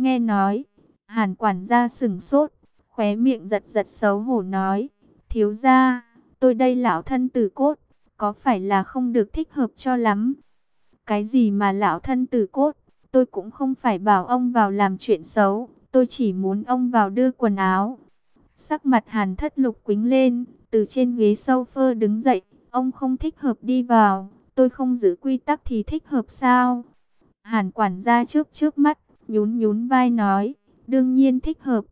Nghe nói, Hàn quản gia sững sốt, khóe miệng giật giật xấu hổ nói, thiếu gia, tôi đây lão thân tử cốt, có phải là không được thích hợp cho lắm? Cái gì mà lão thân tử cốt, tôi cũng không phải bảo ông vào làm chuyện xấu, tôi chỉ muốn ông vào đưa quần áo. Sắc mặt Hàn Thất Lục quĩnh lên, từ trên ghế sofa đứng dậy, ông không thích hợp đi vào, tôi không giữ quy tắc thì thích hợp sao? Hàn quản gia chớp chớp mắt, nhún nhún vai nói, đương nhiên thích hợp.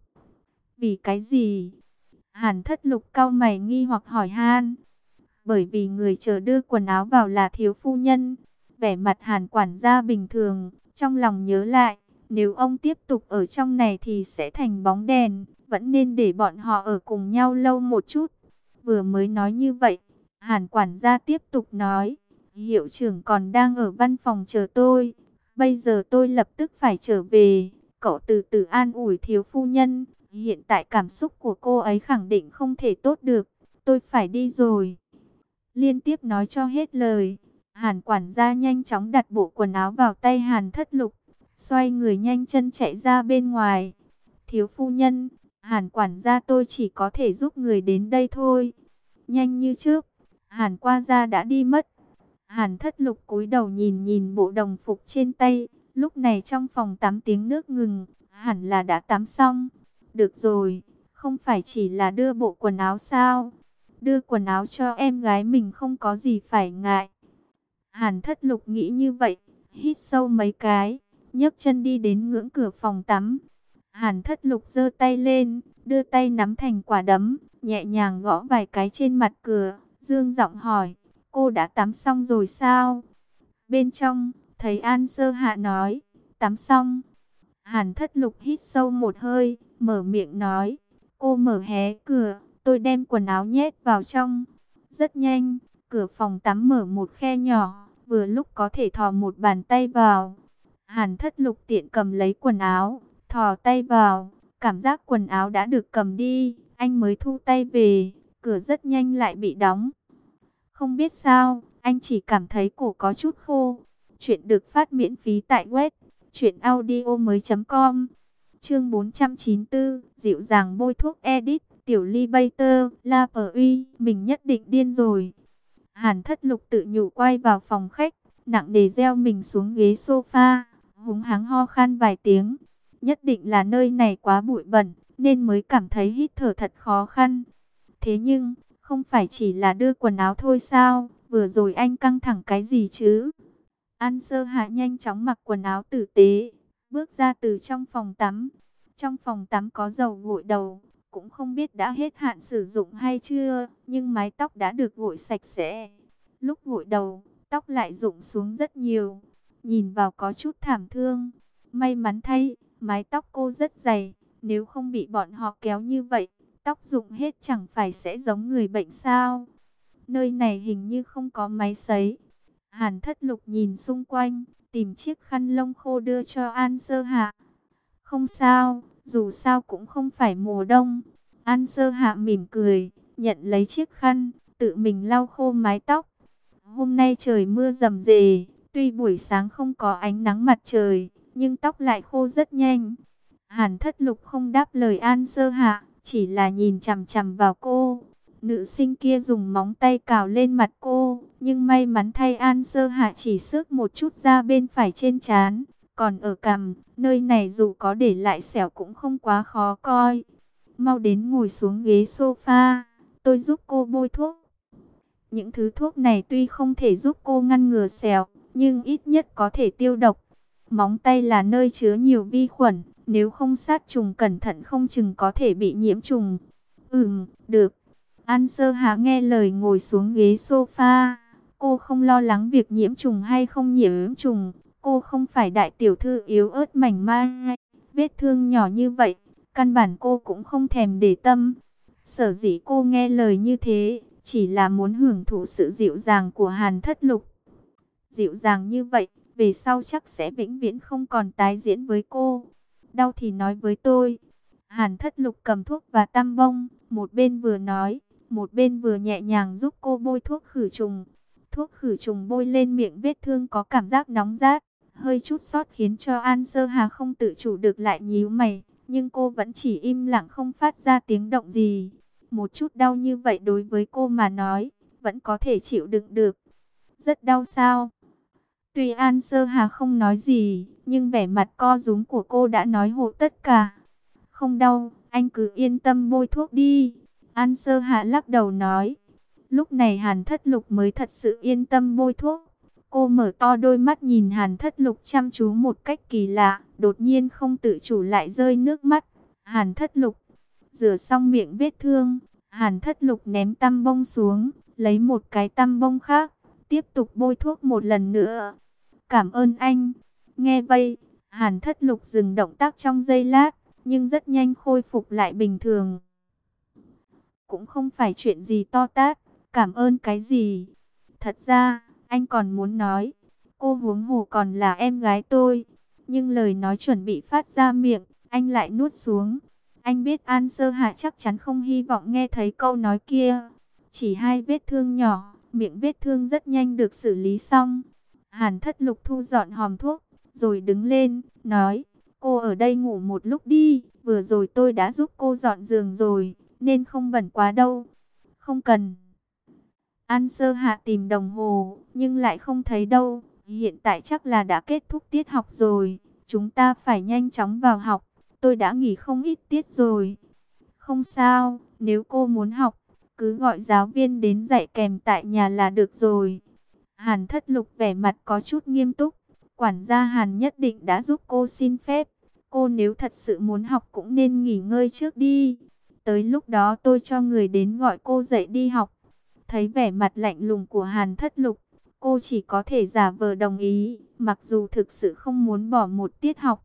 Vì cái gì? Hàn Thất Lục cau mày nghi hoặc hỏi han. Bởi vì người chờ đưa quần áo vào là thiếu phu nhân. Vẻ mặt Hàn quản gia bình thường, trong lòng nhớ lại, nếu ông tiếp tục ở trong này thì sẽ thành bóng đèn, vẫn nên để bọn họ ở cùng nhau lâu một chút. Vừa mới nói như vậy, Hàn quản gia tiếp tục nói, hiệu trưởng còn đang ở văn phòng chờ tôi, bây giờ tôi lập tức phải trở về, cậu từ từ an ủi thiếu phu nhân, hiện tại cảm xúc của cô ấy khẳng định không thể tốt được, tôi phải đi rồi. Liên tiếp nói cho hết lời, Hàn quản gia nhanh chóng đặt bộ quần áo vào tay Hàn Thất Lục, xoay người nhanh chân chạy ra bên ngoài. Thiếu phu nhân, Hàn quản gia tôi chỉ có thể giúp người đến đây thôi. Nhanh như trước, Hàn qua gia đã đi mất. Hàn Thất Lục cúi đầu nhìn nhìn bộ đồng phục trên tay, lúc này trong phòng tắm tiếng nước ngừng, hẳn là đã tắm xong. Được rồi, không phải chỉ là đưa bộ quần áo sao? Đưa quần áo cho em gái mình không có gì phải ngại. Hàn Thất Lục nghĩ như vậy, hít sâu mấy cái, nhấc chân đi đến ngưỡng cửa phòng tắm. Hàn Thất Lục giơ tay lên, đưa tay nắm thành quả đấm, nhẹ nhàng gõ vài cái trên mặt cửa, dương giọng hỏi, cô đã tắm xong rồi sao? Bên trong, thấy An Sơ Hạ nói, tắm xong. Hàn Thất Lục hít sâu một hơi, mở miệng nói, cô mở hé cửa, tôi đem quần áo nhét vào trong. Rất nhanh, cửa phòng tắm mở một khe nhỏ, vừa lúc có thể thò một bàn tay vào. Hàn Thất Lục tiện cầm lấy quần áo, thò tay vào, cảm giác quần áo đã được cầm đi, anh mới thu tay về, cửa rất nhanh lại bị đóng. Không biết sao, anh chỉ cảm thấy cổ có chút khô. Chuyện được phát miễn phí tại web truyệnaudiomoi.com. Chương 494, dịu dàng bôi thuốc edit, tiểu ly bay tơ, la phở uy, mình nhất định điên rồi. Hàn Thất Lục tự nhủ quay vào phòng khách, nặng nề gieo mình xuống ghế sofa, húng hắng ho khan vài tiếng. Nhất định là nơi này quá bụi bẩn, nên mới cảm thấy hít thở thật khó khăn. Thế nhưng, không phải chỉ là đưa quần áo thôi sao, vừa rồi anh căng thẳng cái gì chứ? An Sơ Hạ nhanh chóng mặc quần áo tử tế, bước ra từ trong phòng tắm. Trong phòng tắm có dầu gội đầu, cũng không biết đã hết hạn sử dụng hay chưa, nhưng mái tóc đã được gội sạch sẽ. Lúc gội đầu, tóc lại rụng xuống rất nhiều, nhìn vào có chút thảm thương. May mắn thay, mái tóc cô rất dày, nếu không bị bọn họ kéo như vậy, tóc rụng hết chẳng phải sẽ giống người bệnh sao? Nơi này hình như không có máy sấy. Hàn Thất Lục nhìn xung quanh, tìm chiếc khăn lông khô đưa cho An Sơ Hạ. Không sao, dù sao cũng không phải mùa đông. An Sơ Hạ mỉm cười, nhận lấy chiếc khăn, tự mình lau khô mái tóc. Hôm nay trời mưa rầm rề, tuy buổi sáng không có ánh nắng mặt trời, nhưng tóc lại khô rất nhanh. Hàn Thất Lục không đáp lời An Sơ Hạ, chỉ là nhìn chằm chằm vào cô. Nữ sinh kia dùng móng tay cào lên mặt cô, nhưng may mắn thay An Sơ Hạ chỉ xước một chút da bên phải trên trán, còn ở cằm, nơi này dù có để lại sẹo cũng không quá khó coi. Mau đến ngồi xuống ghế sofa, tôi giúp cô bôi thuốc. Những thứ thuốc này tuy không thể giúp cô ngăn ngừa sẹo, nhưng ít nhất có thể tiêu độc. Móng tay là nơi chứa nhiều vi khuẩn, nếu không sát trùng cẩn thận không chừng có thể bị nhiễm trùng. Được. An Sơ Hạ nghe lời ngồi xuống ghế sofa. Cô không lo lắng việc nhiễm trùng hay không nhiễm trùng. Cô không phải đại tiểu thư yếu ớt mảnh mai. Vết thương nhỏ như vậy, căn bản cô cũng không thèm để tâm. Sở dĩ cô nghe lời như thế, chỉ là muốn hưởng thụ sự dịu dàng của Hàn Thất Lục. Dịu dàng như vậy, về sau chắc sẽ vĩnh viễn không còn tái diễn với cô. Đau thì nói với tôi. Hàn Thất Lục cầm thuốc và tăm bông, một bên vừa nói, một bên vừa nhẹ nhàng giúp cô bôi thuốc khử trùng. Thuốc khử trùng bôi lên miệng vết thương có cảm giác nóng rát, Hơi chút sót khiến cho An Sơ Hà không tự chủ được lại nhíu mày, nhưng cô vẫn chỉ im lặng không phát ra tiếng động gì. Một chút đau như vậy đối với cô mà nói, vẫn có thể chịu đựng được. Rất đau sao? Tuy An Sơ Hà không nói gì, nhưng vẻ mặt co rúm của cô đã nói hộ tất cả. Không đau, anh cứ yên tâm bôi thuốc đi. An Sơ Hà lắc đầu nói. Lúc này Hàn Thất Lục mới thật sự yên tâm bôi thuốc. Cô mở to đôi mắt nhìn Hàn Thất Lục chăm chú một cách kỳ lạ, đột nhiên không tự chủ lại rơi nước mắt. Hàn Thất Lục rửa xong miệng vết thương, Hàn Thất Lục ném tăm bông xuống, lấy một cái tăm bông khác, tiếp tục bôi thuốc một lần nữa. Cảm ơn anh. Nghe vậy, Hàn Thất Lục dừng động tác trong giây lát, nhưng rất nhanh khôi phục lại bình thường. Cũng không phải chuyện gì to tát, cảm ơn cái gì. Thật ra, anh còn muốn nói, cô huống hồ còn là em gái tôi. Nhưng lời nói chuẩn bị phát ra miệng, anh lại nuốt xuống. Anh biết An Sơ Hạ chắc chắn không hy vọng nghe thấy câu nói kia. Chỉ 2 vết thương nhỏ, miệng vết thương rất nhanh được xử lý xong. Hàn Thất Lục thu dọn hòm thuốc, rồi đứng lên, nói, cô ở đây ngủ một lúc đi, vừa rồi tôi đã giúp cô dọn giường rồi, nên không bẩn quá đâu. Không cần. An Sơ Hạ tìm đồng hồ, nhưng lại không thấy đâu, hiện tại chắc là đã kết thúc tiết học rồi, chúng ta phải nhanh chóng vào học, tôi đã nghỉ không ít tiết rồi. Không sao, nếu cô muốn học, cứ gọi giáo viên đến dạy kèm tại nhà là được rồi. Hàn Thất Lục vẻ mặt có chút nghiêm túc. Quản gia Hàn nhất định đã giúp cô xin phép. Cô nếu thật sự muốn học cũng nên nghỉ ngơi trước đi. Tới lúc đó tôi cho người đến gọi cô dậy đi học. Thấy vẻ mặt lạnh lùng của Hàn Thất Lục, cô chỉ có thể giả vờ đồng ý, mặc dù thực sự không muốn bỏ một tiết học.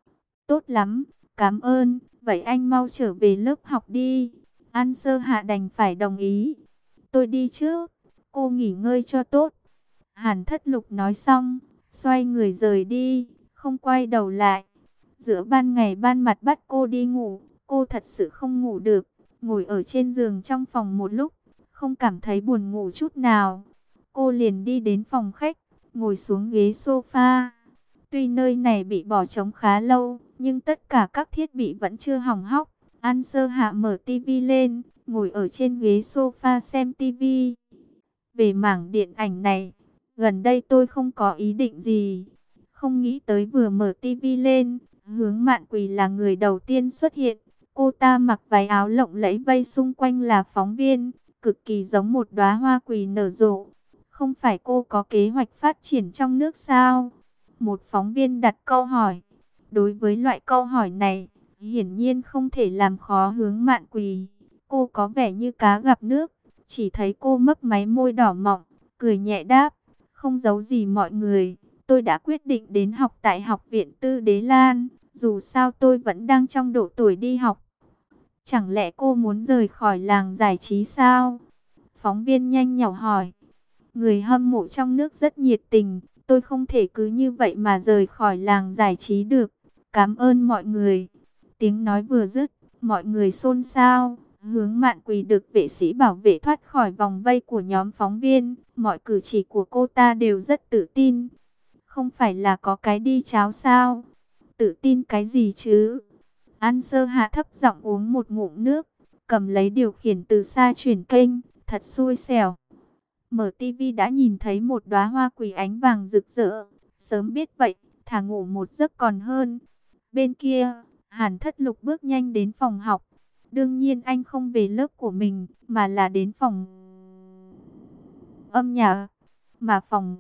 Tốt lắm, cảm ơn. Vậy anh mau trở về lớp học đi. An Sơ Hạ đành phải đồng ý. Tôi đi trước. Cô nghỉ ngơi cho tốt. Hàn Thất Lục nói xong, xoay người rời đi, không quay đầu lại. Giữa ban ngày ban mặt bắt cô đi ngủ, cô thật sự không ngủ được. Ngồi ở trên giường trong phòng một lúc, không cảm thấy buồn ngủ chút nào. Cô liền đi đến phòng khách, ngồi xuống ghế sofa. Tuy nơi này bị bỏ trống khá lâu, nhưng tất cả các thiết bị vẫn chưa hỏng hóc. An Sơ Hạ mở tivi lên, ngồi ở trên ghế sofa xem tivi. Về mảng điện ảnh này, gần đây tôi không có ý định gì. Không nghĩ tới vừa mở tivi lên, Hướng Mạn Quỳ là người đầu tiên xuất hiện. Cô ta mặc váy áo lộng lẫy, vây xung quanh là phóng viên, cực kỳ giống một đóa hoa quỳ nở rộ. Không phải cô có kế hoạch phát triển trong nước sao? Một phóng viên đặt câu hỏi. Đối với loại câu hỏi này, hiển nhiên không thể làm khó Hướng Mạn Quỳ. Cô có vẻ như cá gặp nước, chỉ thấy cô mấp máy môi đỏ mọng, cười nhẹ đáp, không giấu gì mọi người, tôi đã quyết định đến học tại Học viện Tư Đế Lan, dù sao tôi vẫn đang trong độ tuổi đi học. Chẳng lẽ cô muốn rời khỏi làng giải trí sao? Phóng viên nhanh nhảu hỏi. Người hâm mộ trong nước rất nhiệt tình, tôi không thể cứ như vậy mà rời khỏi làng giải trí được. Cảm ơn mọi người. Tiếng nói vừa dứt, mọi người xôn xao. Hướng Mạn Quỳ được vệ sĩ bảo vệ thoát khỏi vòng vây của nhóm phóng viên. Mọi cử chỉ của cô ta đều rất tự tin. Không phải là có cái đi cháo sao? Tự tin cái gì chứ? An Sơ Hạ thấp giọng uống một ngụm nước, cầm lấy điều khiển từ xa chuyển kênh, thật xui xẻo. Mở tivi đã nhìn thấy một đóa hoa quỳ ánh vàng rực rỡ. Sớm biết vậy, thả ngủ một giấc còn hơn. Bên kia, Hàn Thất Lục bước nhanh đến phòng học. Đương nhiên anh không về lớp của mình, mà là đến phòng âm nhạc. Mà phòng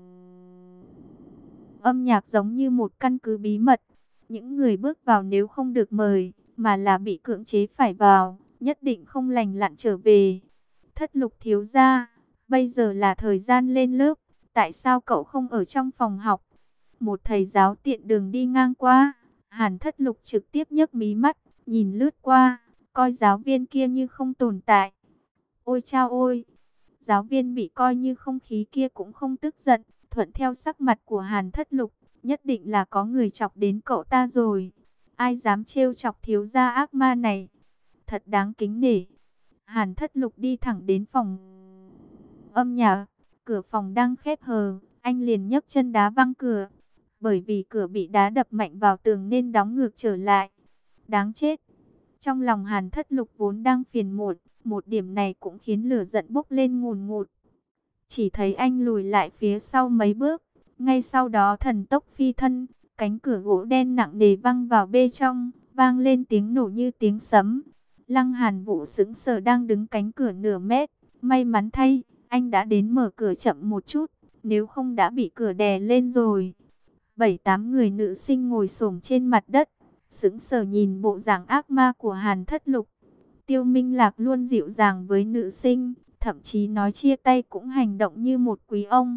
âm nhạc giống như một căn cứ bí mật. Những người bước vào nếu không được mời, mà là bị cưỡng chế phải vào, nhất định không lành lặn trở về. Thất Lục thiếu gia, bây giờ là thời gian lên lớp, tại sao cậu không ở trong phòng học? Một thầy giáo tiện đường đi ngang qua, Hàn Thất Lục trực tiếp nhấc mí mắt, nhìn lướt qua, coi giáo viên kia như không tồn tại. Ôi chao ôi, giáo viên bị coi như không khí kia cũng không tức giận, thuận theo sắc mặt của Hàn Thất Lục, nhất định là có người chọc đến cậu ta rồi. Ai dám trêu chọc thiếu gia ác ma này? Thật đáng kính nể. Hàn Thất Lục đi thẳng đến phòng âm nhạc, cửa phòng đang khép hờ, anh liền nhấc chân đá văng cửa. bởi vì cửa bị đá đập mạnh vào tường nên đóng ngược trở lại. Đáng chết! Trong lòng Hàn Thất Lục vốn đang phiền muộn, một điểm này cũng khiến lửa giận bốc lên ngùn ngụt. Chỉ thấy anh lùi lại phía sau mấy bước, ngay sau đó thần tốc phi thân, cánh cửa gỗ đen nặng nề văng vào bên trong, vang lên tiếng nổ như tiếng sấm. Lăng Hàn Vũ sững sờ đang đứng cánh cửa nửa mét, may mắn thay, anh đã đến mở cửa chậm một chút, nếu không đã bị cửa đè lên rồi. 7-8 người nữ sinh ngồi xổm trên mặt đất, sững sờ nhìn bộ dạng ác ma của Hàn Thất Lục. Tiêu Minh Lạc luôn dịu dàng với nữ sinh, thậm chí nói chia tay cũng hành động như một quý ông.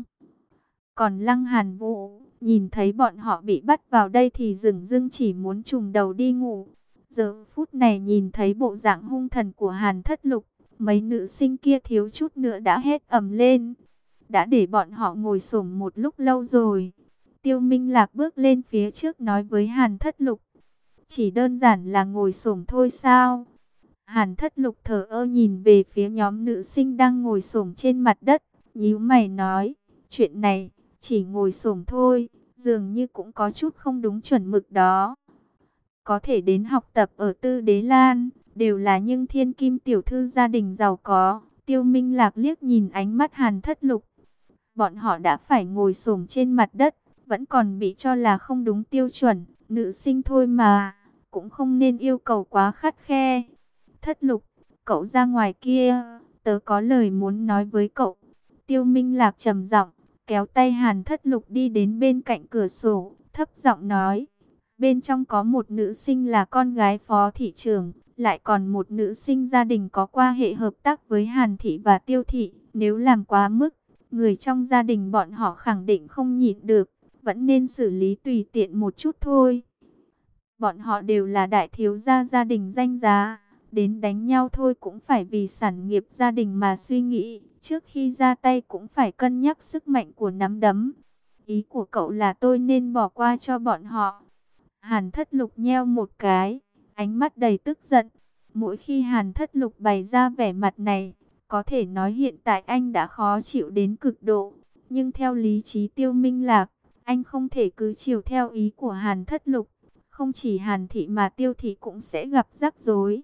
Còn Lăng Hàn Vũ, nhìn thấy bọn họ bị bắt vào đây thì dửng dưng chỉ muốn trùm đầu đi ngủ. Giờ phút này nhìn thấy bộ dạng hung thần của Hàn Thất Lục, mấy nữ sinh kia thiếu chút nữa đã hét ầm lên. Đã để bọn họ ngồi xổm một lúc lâu rồi. Tiêu Minh Lạc bước lên phía trước nói với Hàn Thất Lục. Chỉ đơn giản là ngồi xổm thôi sao? Hàn Thất Lục thờ ơ nhìn về phía nhóm nữ sinh đang ngồi xổm trên mặt đất, nhíu mày nói, chuyện này chỉ ngồi xổm thôi, dường như cũng có chút không đúng chuẩn mực đó. Có thể đến học tập ở Tư Đế Lan, đều là những thiên kim tiểu thư gia đình giàu có. Tiêu Minh Lạc liếc nhìn ánh mắt Hàn Thất Lục. Bọn họ đã phải ngồi xổm trên mặt đất, vẫn còn bị cho là không đúng tiêu chuẩn, nữ sinh thôi mà, cũng không nên yêu cầu quá khắt khe. Thất Lục, cậu ra ngoài kia, tớ có lời muốn nói với cậu. Tiêu Minh Lạc trầm giọng, kéo tay Hàn Thất Lục đi đến bên cạnh cửa sổ, thấp giọng nói. Bên trong có một nữ sinh là con gái phó thị trưởng, lại còn một nữ sinh gia đình có quan hệ hợp tác với Hàn thị và Tiêu thị. Nếu làm quá mức, người trong gia đình bọn họ khẳng định không nhịn được, vẫn nên xử lý tùy tiện một chút thôi. Bọn họ đều là đại thiếu gia gia đình danh giá, đến đánh nhau thôi cũng phải vì sản nghiệp gia đình mà suy nghĩ, trước khi ra tay cũng phải cân nhắc sức mạnh của nắm đấm. Ý của cậu là tôi nên bỏ qua cho bọn họ. Hàn Thất Lục nheo một cái, ánh mắt đầy tức giận. Mỗi khi Hàn Thất Lục bày ra vẻ mặt này, có thể nói hiện tại anh đã khó chịu đến cực độ. Nhưng theo lý trí Tiêu Minh Lạc, anh không thể cứ chiều theo ý của Hàn Thất Lục. Không chỉ Hàn thị mà Tiêu thị cũng sẽ gặp rắc rối.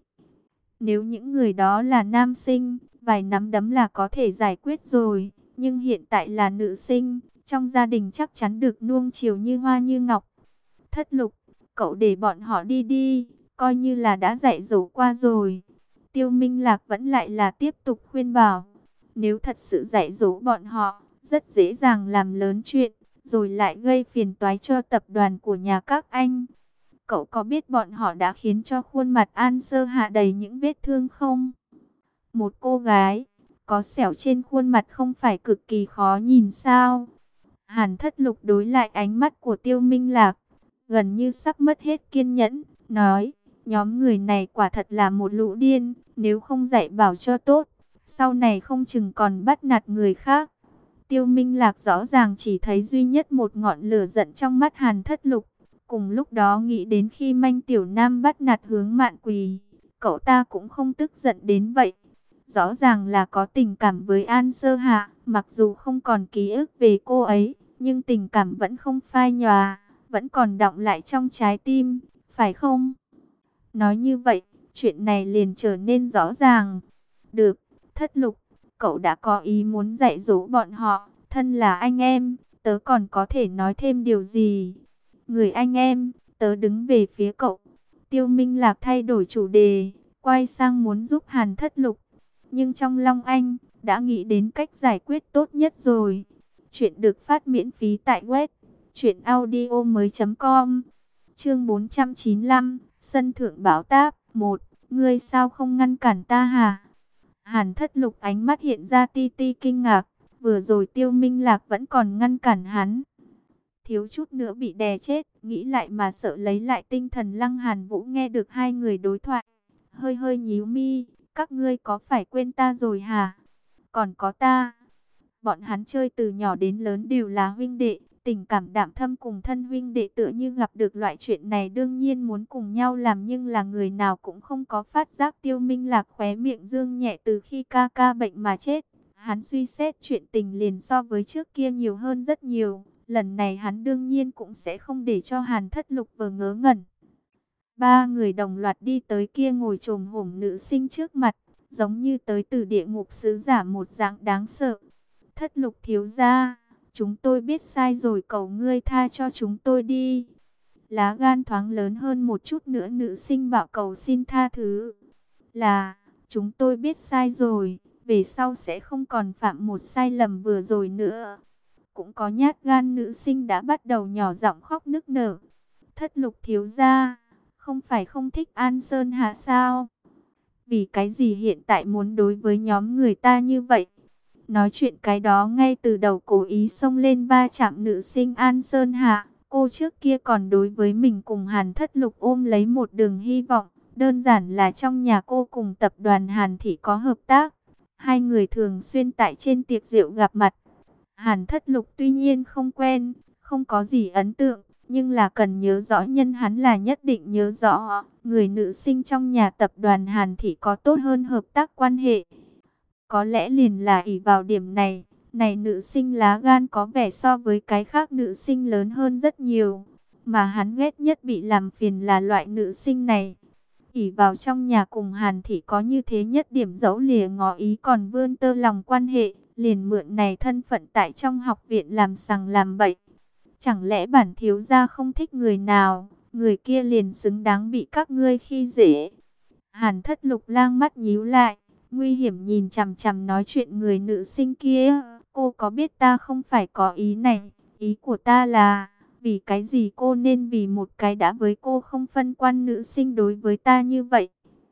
Nếu những người đó là nam sinh, vài nắm đấm là có thể giải quyết rồi. Nhưng hiện tại là nữ sinh, trong gia đình chắc chắn được nuông chiều như hoa như ngọc. Thất Lục, cậu để bọn họ đi đi, coi như là đã dạy dỗ qua rồi. Tiêu Minh Lạc vẫn lại là tiếp tục khuyên bảo. Nếu thật sự dạy dỗ bọn họ, rất dễ dàng làm lớn chuyện, rồi lại gây phiền toái cho tập đoàn của nhà các anh. Cậu có biết bọn họ đã khiến cho khuôn mặt An Sơ Hạ đầy những vết thương không? Một cô gái, có sẹo trên khuôn mặt không phải cực kỳ khó nhìn sao? Hàn Thất Lục đối lại ánh mắt của Tiêu Minh Lạc, gần như sắp mất hết kiên nhẫn, nói, nhóm người này quả thật là một lũ điên, nếu không dạy bảo cho tốt, sau này không chừng còn bắt nạt người khác. Tiêu Minh Lạc rõ ràng chỉ thấy duy nhất một ngọn lửa giận trong mắt Hàn Thất Lục. Cùng lúc đó nghĩ đến khi Manh Tiểu Nam bắt nạt Hướng Mạn Quỳ, cậu ta cũng không tức giận đến vậy. Rõ ràng là có tình cảm với An Sơ Hạ, mặc dù không còn ký ức về cô ấy, nhưng tình cảm vẫn không phai nhòa, vẫn còn đọng lại trong trái tim, phải không? Nói như vậy, chuyện này liền trở nên rõ ràng. Được, Thất Lục, cậu đã có ý muốn dạy dỗ bọn họ, thân là anh em, tớ còn có thể nói thêm điều gì? Người anh em, tớ đứng về phía cậu. Tiêu Minh Lạc thay đổi chủ đề, quay sang muốn giúp Hàn Thất Lục. Nhưng trong lòng anh, đã nghĩ đến cách giải quyết tốt nhất rồi. Chuyện được phát miễn phí tại web truyệnaudiomoi.com. Chương 495, sân thượng bảo táp 1, ngươi sao không ngăn cản ta hả? Hàn Thất Lục ánh mắt hiện ra ti ti kinh ngạc, vừa rồi Tiêu Minh Lạc vẫn còn ngăn cản hắn. Thiếu chút nữa bị đè chết, nghĩ lại mà sợ lấy lại tinh thần. Lăng Hàn Vũ nghe được hai người đối thoại, hơi hơi nhíu mi, các ngươi có phải quên ta rồi hả? Còn có ta. Bọn hắn chơi từ nhỏ đến lớn đều là huynh đệ, tình cảm đạm thâm cùng thân huynh đệ tựa như gặp được loại chuyện này đương nhiên muốn cùng nhau làm, nhưng là người nào cũng không có phát giác. Tiêu Minh Lạc khóe miệng dương nhẹ, từ khi ca ca bệnh mà chết, hắn suy xét chuyện tình liền so với trước kia nhiều hơn rất nhiều. Lần này hắn đương nhiên cũng sẽ không để cho Hàn Thất Lục vờ ngớ ngẩn. Ba người đồng loạt đi tới kia ngồi chồm hổm nữ sinh trước mặt, giống như tới từ địa ngục sứ giả một dạng đáng sợ. Thất Lục thiếu gia, chúng tôi biết sai rồi, cầu ngươi tha cho chúng tôi đi. Lá gan thoáng lớn hơn một chút nữa nữ sinh bạo cầu xin tha thứ. Là, chúng tôi biết sai rồi, về sau sẽ không còn phạm một sai lầm vừa rồi nữa. Cũng có nhát gan nữ sinh đã bắt đầu nhỏ giọng khóc nức nở. Thất Lục thiếu gia, không phải không thích An Sơn Hạ sao? Vì cái gì hiện tại muốn đối với nhóm người ta như vậy? Nói chuyện cái đó ngay từ đầu cố ý xông lên va chạm nữ sinh An Sơn Hạ. Cô trước kia còn đối với mình cùng Hàn Thất Lục ôm lấy một đường hy vọng. Đơn giản là trong nhà cô cùng tập đoàn Hàn Thị có hợp tác. Hai người thường xuyên tại trên tiệc rượu gặp mặt. Hàn Thất Lục tuy nhiên không quen, không có gì ấn tượng, nhưng là cần nhớ rõ nhân hắn là nhất định nhớ rõ. Người nữ sinh trong nhà tập đoàn Hàn Thị có tốt hơn hợp tác quan hệ. Có lẽ liền là ỷ vào điểm này, này nữ sinh lá gan có vẻ so với cái khác nữ sinh lớn hơn rất nhiều. Mà hắn ghét nhất bị làm phiền là loại nữ sinh này. Ỷ vào trong nhà cùng Hàn Thị có như thế nhất điểm dẫu lìa ngỏ ý còn vươn tơ lòng quan hệ, liền mượn này thân phận tại trong học viện làm sằng làm bậy. Chẳng lẽ bản thiếu gia không thích người nào, người kia liền xứng đáng bị các ngươi khi dễ. Hàn Thất Lục lang mắt nhíu lại, nguy hiểm nhìn chằm chằm nói chuyện người nữ sinh kia. Cô có biết ta không phải có ý này, ý của ta là, vì cái gì cô nên vì một cái đã với cô không phân quan nữ sinh đối với ta như vậy.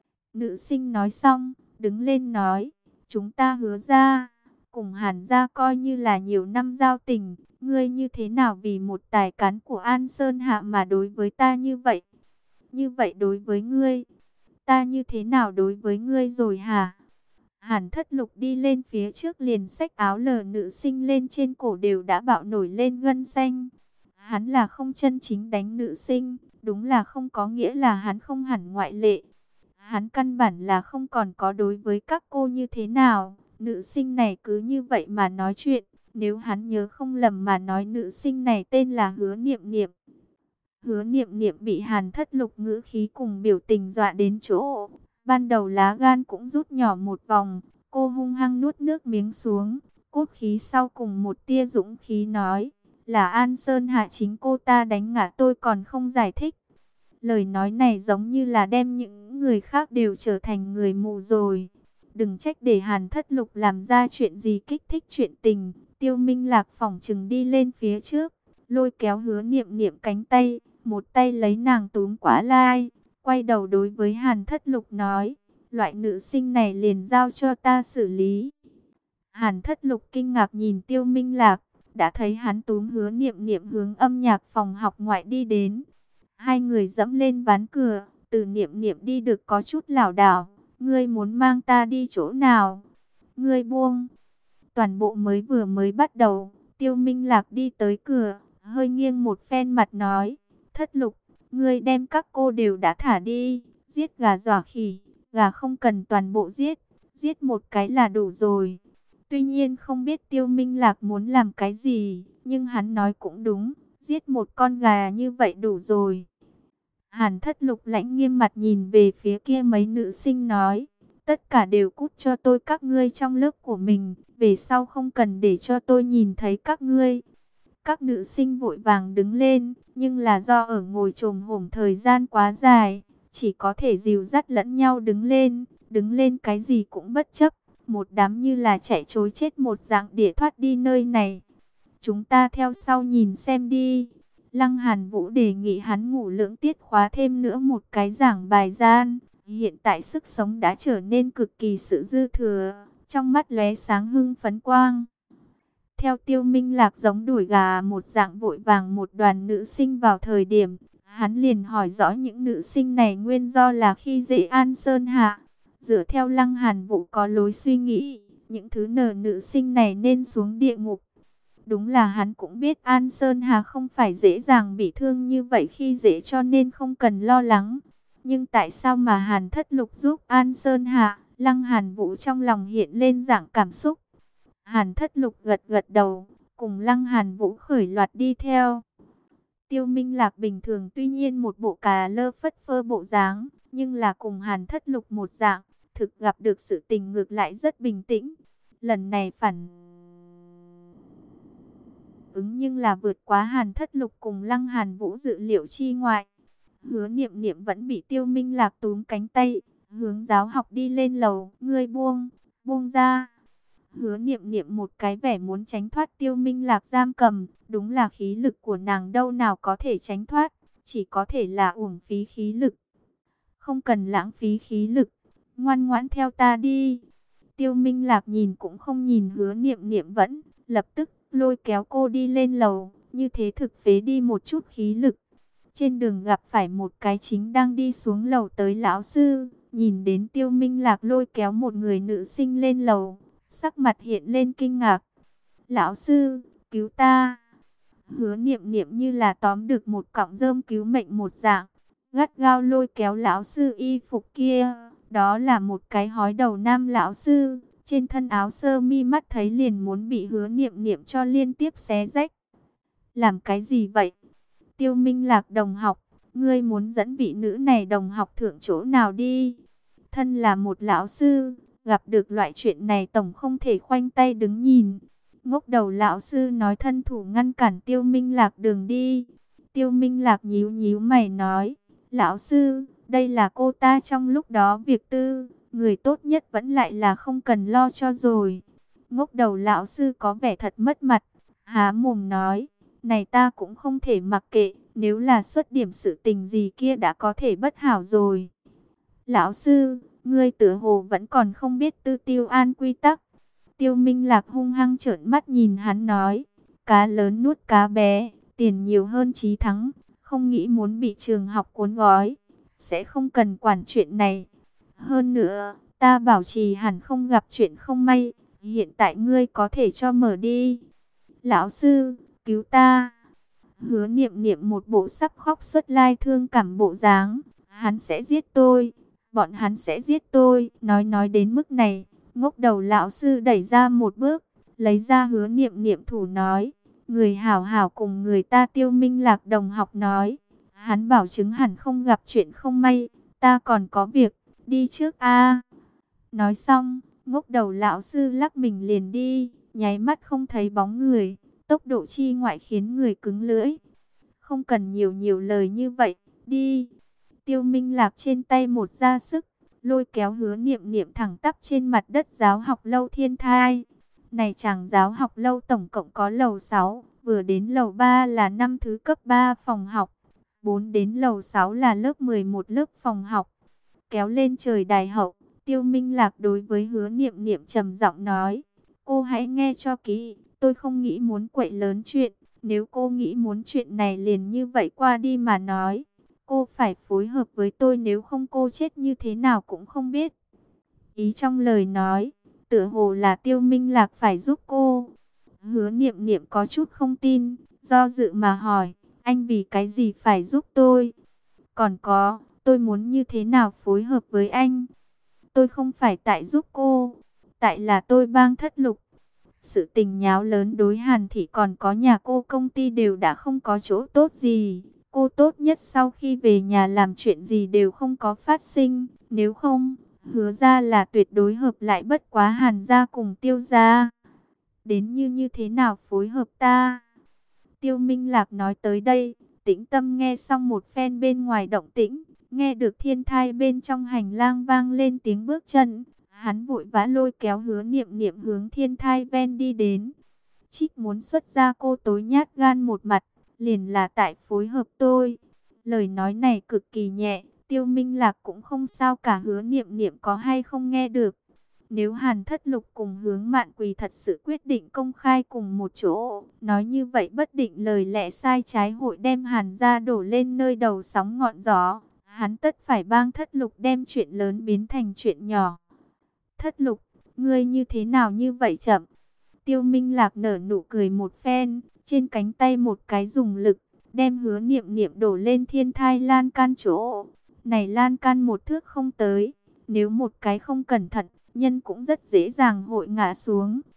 Nữ sinh nói xong, đứng lên nói, chúng ta hứa ra, cùng Hàn gia coi như là nhiều năm giao tình, ngươi như thế nào vì một tài cán của An Sơn Hạ mà đối với ta như vậy? Như vậy đối với ngươi, ta như thế nào đối với ngươi rồi hả? Hàn Thất Lục đi lên phía trước liền xách áo lờ nữ sinh lên, trên cổ đều đã bạo nổi lên gân xanh. Hắn là không chân chính đánh nữ sinh, đúng là không có nghĩa là hắn không hẳn ngoại lệ. Hắn căn bản là không còn có đối với các cô như thế nào. Nữ sinh này cứ như vậy mà nói chuyện. Nếu hắn nhớ không lầm mà nói nữ sinh này tên là Hứa Niệm Niệm. Hứa Niệm Niệm bị Hàn Thất Lục ngữ khí cùng biểu tình dọa đến chỗ. Ban đầu lá gan cũng rút nhỏ một vòng. Cô hung hăng nuốt nước miếng xuống. Cốt khí sau cùng một tia dũng khí nói. Là An Sơn Hạ chính cô ta đánh ngã tôi còn không giải thích. Lời nói này giống như là đem những người khác đều trở thành người mù rồi. Đừng trách để Hàn Thất Lục làm ra chuyện gì kích thích chuyện tình. Tiêu Minh Lạc phỏng chừng đi lên phía trước, lôi kéo Hứa Niệm Niệm cánh tay, một tay lấy nàng túm quả lai, quay đầu đối với Hàn Thất Lục nói, loại nữ sinh này liền giao cho ta xử lý. Hàn Thất Lục kinh ngạc nhìn Tiêu Minh Lạc, đã thấy hắn túm Hứa Niệm Niệm hướng âm nhạc phòng học ngoại đi đến. Hai người dẫm lên ván cửa, từ Niệm Niệm đi được có chút lảo đảo. Ngươi muốn mang ta đi chỗ nào? Ngươi buông. Toàn bộ vừa mới bắt đầu, Tiêu Minh Lạc đi tới cửa, hơi nghiêng một phen mặt nói, Thất Lục, ngươi đem các cô đều đã thả đi, giết gà dọa khỉ, gà không cần toàn bộ giết, giết một cái là đủ rồi. Tuy nhiên không biết Tiêu Minh Lạc muốn làm cái gì, nhưng hắn nói cũng đúng, giết một con gà như vậy đủ rồi. Hàn Thất Lục lãnh nghiêm mặt nhìn về phía kia mấy nữ sinh nói, tất cả đều cút cho tôi các ngươi trong lớp của mình, về sau không cần để cho tôi nhìn thấy các ngươi. Các nữ sinh vội vàng đứng lên, nhưng là do ở ngồi chồm hổm thời gian quá dài, chỉ có thể dìu dắt lẫn nhau đứng lên cái gì cũng bất chấp, một đám như là chạy trối chết một dạng để thoát đi nơi này. Chúng ta theo sau nhìn xem đi. Lăng Hàn Vũ đề nghị hắn ngủ lưỡng tiết khóa thêm nữa một cái giảng bài gian. Hiện tại sức sống đã trở nên cực kỳ sự dư thừa, trong mắt lóe sáng hưng phấn quang. Theo Tiêu Minh Lạc giống đuổi gà một dạng vội vàng một đoàn nữ sinh vào thời điểm, hắn liền hỏi rõ những nữ sinh này nguyên do là khi dễ An Sơn Hạ. Dựa theo Lăng Hàn Vũ có lối suy nghĩ, những thứ nữ sinh này nên xuống địa ngục. Đúng là hắn cũng biết An Sơn Hà không phải dễ dàng bị thương như vậy khi dễ cho nên không cần lo lắng. Nhưng tại sao mà Hàn Thất Lục giúp An Sơn Hà? Lăng Hàn Vũ trong lòng hiện lên dạng cảm xúc. Hàn Thất Lục gật gật đầu, cùng Lăng Hàn Vũ khởi loạt đi theo. Tiêu Minh Lạc bình thường tuy nhiên một bộ cà lơ phất phơ bộ dáng, nhưng là cùng Hàn Thất Lục một dạng, thực gặp được sự tình ngược lại rất bình tĩnh. Lần này phản ứng nhưng là vượt quá Hàn Thất Lục cùng Lăng Hàn Vũ dự liệu chi ngoại. Hứa Niệm Niệm vẫn bị Tiêu Minh Lạc túm cánh tay, hướng giáo học đi lên lầu. Ngươi buông ra. Hứa Niệm Niệm một cái vẻ muốn tránh thoát Tiêu Minh Lạc giam cầm, đúng là khí lực của nàng đâu nào có thể tránh thoát, chỉ có thể là uổng phí khí lực. Không cần lãng phí khí lực, ngoan ngoãn theo ta đi. Tiêu Minh Lạc nhìn cũng không nhìn Hứa Niệm Niệm vẫn, lập tức lôi kéo cô đi lên lầu, như thế thực phế đi một chút khí lực. Trên đường gặp phải một cái chính đang đi xuống lầu tới lão sư, nhìn đến Tiêu Minh Lạc lôi kéo một người nữ sinh lên lầu, sắc mặt hiện lên kinh ngạc. Lão sư, cứu ta. Hứa Niệm Niệm như là tóm được một cọng rơm cứu mệnh một dạng, gắt gao lôi kéo lão sư y phục kia. Đó là một cái hói đầu nam lão sư, trên thân áo sơ mi mắt thấy liền muốn bị Hứa Niệm Niệm cho liên tiếp xé rách. Làm cái gì vậy? Tiêu Minh Lạc đồng học, ngươi muốn dẫn vị nữ này đồng học thượng chỗ nào đi? Thân là một lão sư, gặp được loại chuyện này tổng không thể khoanh tay đứng nhìn. Ngốc đầu lão sư nói thân thủ ngăn cản Tiêu Minh Lạc đường đi. Tiêu Minh Lạc nhíu nhíu mày nói, lão sư, đây là cô ta trong lúc đó việc tư, người tốt nhất vẫn lại là không cần lo cho rồi. Ngốc đầu lão sư có vẻ thật mất mặt, há mồm nói, này ta cũng không thể mặc kệ, nếu là xuất điểm sự tình gì kia đã có thể bất hảo rồi. Lão sư, ngươi tựa hồ vẫn còn không biết tư tiêu an quy tắc. Tiêu Minh Lạc hung hăng trợn mắt nhìn hắn nói, cá lớn nuốt cá bé, tiền nhiều hơn chí thắng, không nghĩ muốn bị trường học cuốn gói, sẽ không cần quản chuyện này. Hơn nữa, ta bảo trì hẳn không gặp chuyện không may, hiện tại ngươi có thể cho mở đi. Lão sư, cứu ta. Hứa Niệm Niệm một bộ sắp khóc xuất lai thương cảm bộ dáng, hắn sẽ giết tôi, bọn hắn sẽ giết tôi. Nói đến mức này, ngốc đầu lão sư đẩy ra một bước, lấy ra Hứa Niệm Niệm thủ nói, người hảo hảo cùng người ta. Tiêu Minh Lạc đồng học nói, hắn bảo chứng hẳn không gặp chuyện không may, ta còn có việc, đi trước a. Nói xong, ngốc đầu lão sư lắc mình liền đi, nháy mắt không thấy bóng người, tốc độ chi ngoại khiến người cứng lưỡi. Không cần nhiều lời như vậy, đi. Tiêu Minh Lạc trên tay một ra sức, lôi kéo Hứa Niệm Niệm thẳng tắp trên mặt đất giáo học lâu Thiên Thai. Này chàng giáo học lâu tổng cộng có lầu 6, vừa đến lầu 3 là 5 thứ cấp 3 phòng học, 4 đến lầu 6 là lớp 11 lớp phòng học. Kéo lên trời đài hậu, Tiêu Minh Lạc đối với Hứa Niệm Niệm trầm giọng nói, cô hãy nghe cho kỹ, tôi không nghĩ muốn quậy lớn chuyện, nếu cô nghĩ muốn chuyện này liền như vậy qua đi mà nói, cô phải phối hợp với tôi, nếu không cô chết như thế nào cũng không biết. Ý trong lời nói, tựa hồ là Tiêu Minh Lạc phải giúp cô. Hứa Niệm Niệm có chút không tin, do dự mà hỏi, anh vì cái gì phải giúp tôi? Còn có, tôi muốn như thế nào phối hợp với anh? Tôi không phải tại giúp cô, tại là tôi bang Thất Lục. Sự tình nháo lớn đối Hàn Thị còn có nhà cô công ty đều đã không có chỗ tốt gì. Cô tốt nhất sau khi về nhà làm chuyện gì đều không có phát sinh. Nếu không, hứa ra là tuyệt đối hợp lại bất quá Hàn gia cùng Tiêu gia. Đến như thế nào phối hợp ta? Tiêu Minh Lạc nói tới đây, tĩnh tâm nghe xong một phen bên ngoài động tĩnh, nghe được Thiên Thai bên trong hành lang vang lên tiếng bước chân. Hắn vội vã lôi kéo Hứa Niệm Niệm hướng Thiên Thai ven đi đến. Trích muốn xuất ra cô tối nhát gan một mặt, liền là tại phối hợp tôi. Lời nói này cực kỳ nhẹ, Tiêu Minh Lạc cũng không sao cả, Hứa Niệm Niệm có hay không nghe được. Nếu Hàn Thất Lục cùng Hướng Mạn Quỳ thật sự quyết định công khai cùng một chỗ, nói như vậy bất định lời lẽ sai trái hội đem Hàn gia đổ lên nơi đầu sóng ngọn gió. Hắn tất phải bang Thất Lục đem chuyện lớn biến thành chuyện nhỏ. Thất Lục, ngươi như thế nào như vậy chậm? Tiêu Minh Lạc nở nụ cười một phen, trên cánh tay một cái dùng lực, đem Hứa Niệm Niệm đổ lên Thiên Thai lan can chỗ. Này lan can một thước không tới, nếu một cái không cẩn thận, nhân cũng rất dễ dàng hội ngã xuống.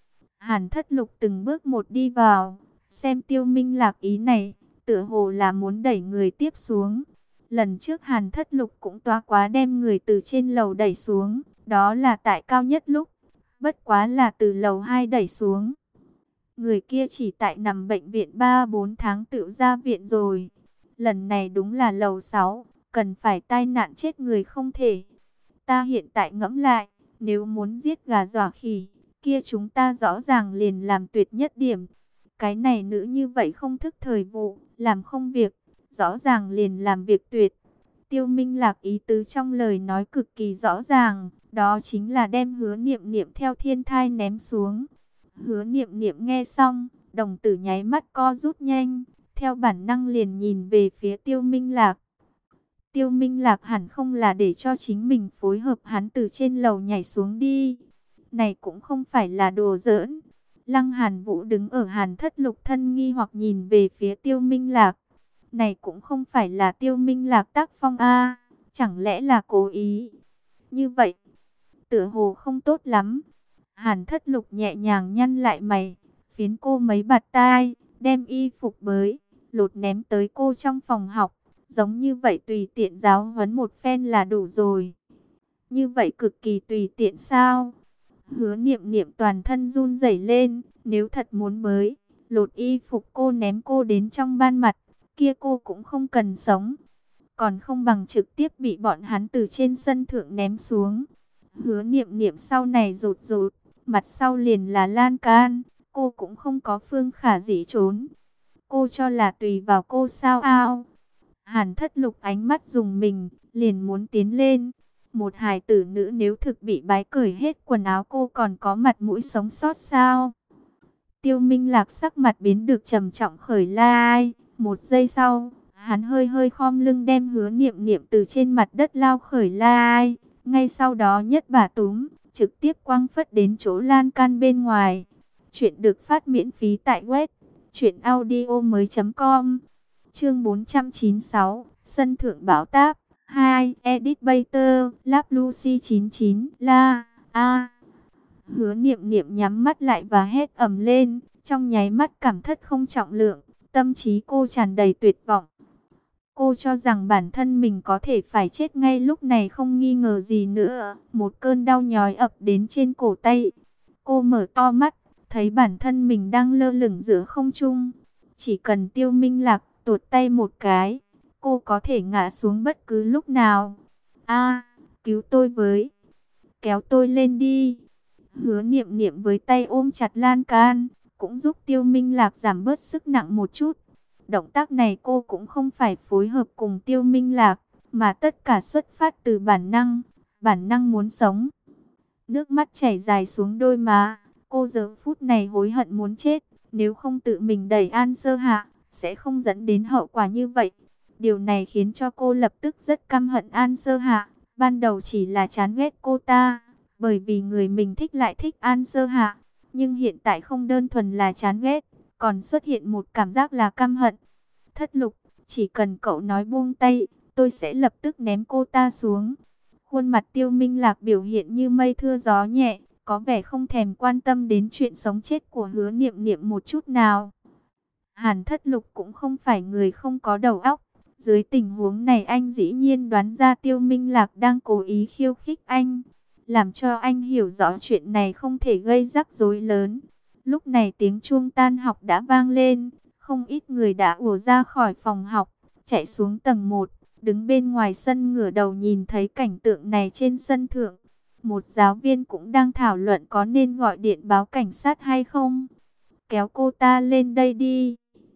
Hàn Thất Lục từng bước một đi vào, xem Tiêu Minh Lạc ý này, tựa hồ là muốn đẩy người tiếp xuống. Lần trước Hàn Thất Lục cũng toa quá đem người từ trên lầu đẩy xuống, đó là tại cao nhất lúc, bất quá là từ lầu 2 đẩy xuống. Người kia chỉ tại nằm bệnh viện 3-4 tháng tự ra viện rồi. Lần này đúng là lầu 6, cần phải tai nạn chết người không thể. Ta hiện tại ngẫm lại, nếu muốn giết gà dọa khỉ, kia chúng ta rõ ràng liền làm tuyệt nhất điểm. Cái này nữ như vậy không thức thời vụ, làm không việc, rõ ràng liền làm việc tuyệt. Tiêu Minh Lạc ý tứ trong lời nói cực kỳ rõ ràng, đó chính là đem Hứa Niệm Niệm theo thiên thai ném xuống. Hứa Niệm Niệm nghe xong, đồng tử nháy mắt co rút nhanh, theo bản năng liền nhìn về phía Tiêu Minh Lạc. Tiêu Minh Lạc hẳn không là để cho chính mình phối hợp hắn từ trên lầu nhảy xuống đi. Này cũng không phải là đùa giỡn. Lăng Hàn Vũ đứng ở Hàn Thất Lục thân nghi hoặc nhìn về phía Tiêu Minh Lạc. Này cũng không phải là Tiêu Minh Lạc tác phong a, chẳng lẽ là cố ý? Như vậy, tựa hồ không tốt lắm. Hàn Thất Lục nhẹ nhàng nhăn lại mày, phiến cô mấy bạt tai, đem y phục bới, lột ném tới cô trong phòng học. Giống như vậy tùy tiện giáo huấn một phen là đủ rồi. Như vậy cực kỳ tùy tiện sao? Hứa Niệm Niệm toàn thân run rẩy lên, nếu thật muốn bới, lột y phục cô ném cô đến trong ban mặt, kia cô cũng không cần sống. Còn không bằng trực tiếp bị bọn hắn từ trên sân thượng ném xuống. Hứa Niệm Niệm sau này rụt rụt, mặt sau liền là lan can, cô cũng không có phương khả dĩ trốn. Cô cho là tùy vào cô sao ao. Hàn Thất Lục ánh mắt dùng mình, liền muốn tiến lên. Một hài tử nữ nếu thực bị bái cởi hết quần áo cô còn có mặt mũi sống sót sao? Tiêu Minh Lạc sắc mặt biến được trầm trọng khởi lai. Một giây sau, hắn hơi hơi khom lưng đem Hứa Niệm Niệm từ trên mặt đất lao khởi lai. Ngay sau đó nhất bà túm, trực tiếp quăng phất đến chỗ lan can bên ngoài. Chuyện được phát miễn phí tại web truyệnaudiomoi.com. Chương 496, sân thượng bảo táp 2, edit Bater, Lab Lucy 99, la, a. Hứa Niệm Niệm nhắm mắt lại và hét ầm lên, trong nháy mắt cảm thất không trọng lượng, tâm trí cô tràn đầy tuyệt vọng. Cô cho rằng bản thân mình có thể phải chết ngay lúc này không nghi ngờ gì nữa, một cơn đau nhói ập đến trên cổ tay. Cô mở to mắt, thấy bản thân mình đang lơ lửng giữa không trung. Chỉ cần Tiêu Minh Lạc tuột tay một cái, cô có thể ngã xuống bất cứ lúc nào. A, cứu tôi với, kéo tôi lên đi. Hứa Niệm Niệm với tay ôm chặt lan can, cũng giúp Tiêu Minh Lạc giảm bớt sức nặng một chút. Động tác này cô cũng không phải phối hợp cùng Tiêu Minh Lạc, mà tất cả xuất phát từ bản năng muốn sống. Nước mắt chảy dài xuống đôi má, cô giờ phút này hối hận muốn chết, nếu không tự mình đẩy An Sơ Hạ, sẽ không dẫn đến hậu quả như vậy. Điều này khiến cho cô lập tức rất căm hận An Sơ Hạ, ban đầu chỉ là chán ghét cô ta, bởi vì người mình thích lại thích An Sơ Hạ, nhưng hiện tại không đơn thuần là chán ghét, còn xuất hiện một cảm giác là căm hận. Thất Lục, chỉ cần cậu nói buông tay, tôi sẽ lập tức ném cô ta xuống. Khuôn mặt Tiêu Minh Lạc biểu hiện như mây thưa gió nhẹ, có vẻ không thèm quan tâm đến chuyện sống chết của Hứa Niệm Niệm một chút nào. Hàn Thất Lục cũng không phải người không có đầu óc. Dưới tình huống này anh dĩ nhiên đoán ra Tiêu Minh Lạc đang cố ý khiêu khích anh, làm cho anh hiểu rõ chuyện này không thể gây rắc rối lớn. Lúc này tiếng chuông tan học đã vang lên, không ít người đã ùa ra khỏi phòng học, chạy xuống tầng 1, đứng bên ngoài sân ngửa đầu nhìn thấy cảnh tượng này trên sân thượng. Một giáo viên cũng đang thảo luận có nên gọi điện báo cảnh sát hay không. Kéo cô ta lên đây đi.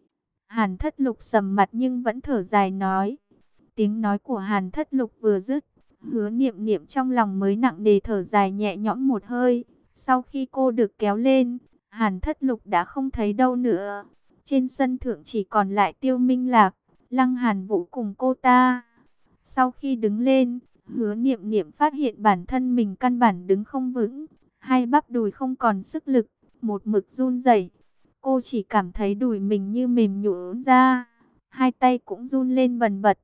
Hàn Thất Lục sầm mặt nhưng vẫn thở dài nói. Tiếng nói của Hàn Thất Lục vừa dứt, Hứa Niệm Niệm trong lòng mới nặng nề thở dài nhẹ nhõm một hơi. Sau khi cô được kéo lên, Hàn Thất Lục đã không thấy đâu nữa. Trên sân thượng chỉ còn lại Tiêu Minh Lạc, Lăng Hàn Vũ cùng cô ta. Sau khi đứng lên, Hứa Niệm Niệm phát hiện bản thân mình căn bản đứng không vững, hai bắp đùi không còn sức lực, một mực run rẩy. Cô chỉ cảm thấy đùi mình như mềm nhũn ra, hai tay cũng run lên bần bật.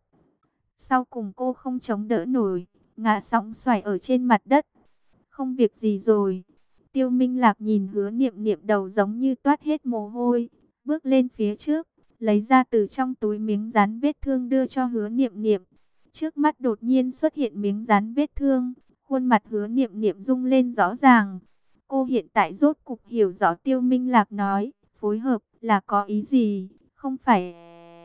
Sau cùng cô không chống đỡ nổi, ngã sóng xoài ở trên mặt đất. Không việc gì rồi. Tiêu Minh Lạc nhìn Hứa Niệm Niệm đầu giống như toát hết mồ hôi, bước lên phía trước, lấy ra từ trong túi miếng dán vết thương đưa cho Hứa Niệm Niệm. Trước mắt đột nhiên xuất hiện miếng dán vết thương, khuôn mặt Hứa Niệm Niệm rung lên rõ ràng. Cô hiện tại rốt cục hiểu rõ Tiêu Minh Lạc nói, phối hợp là có ý gì, không phải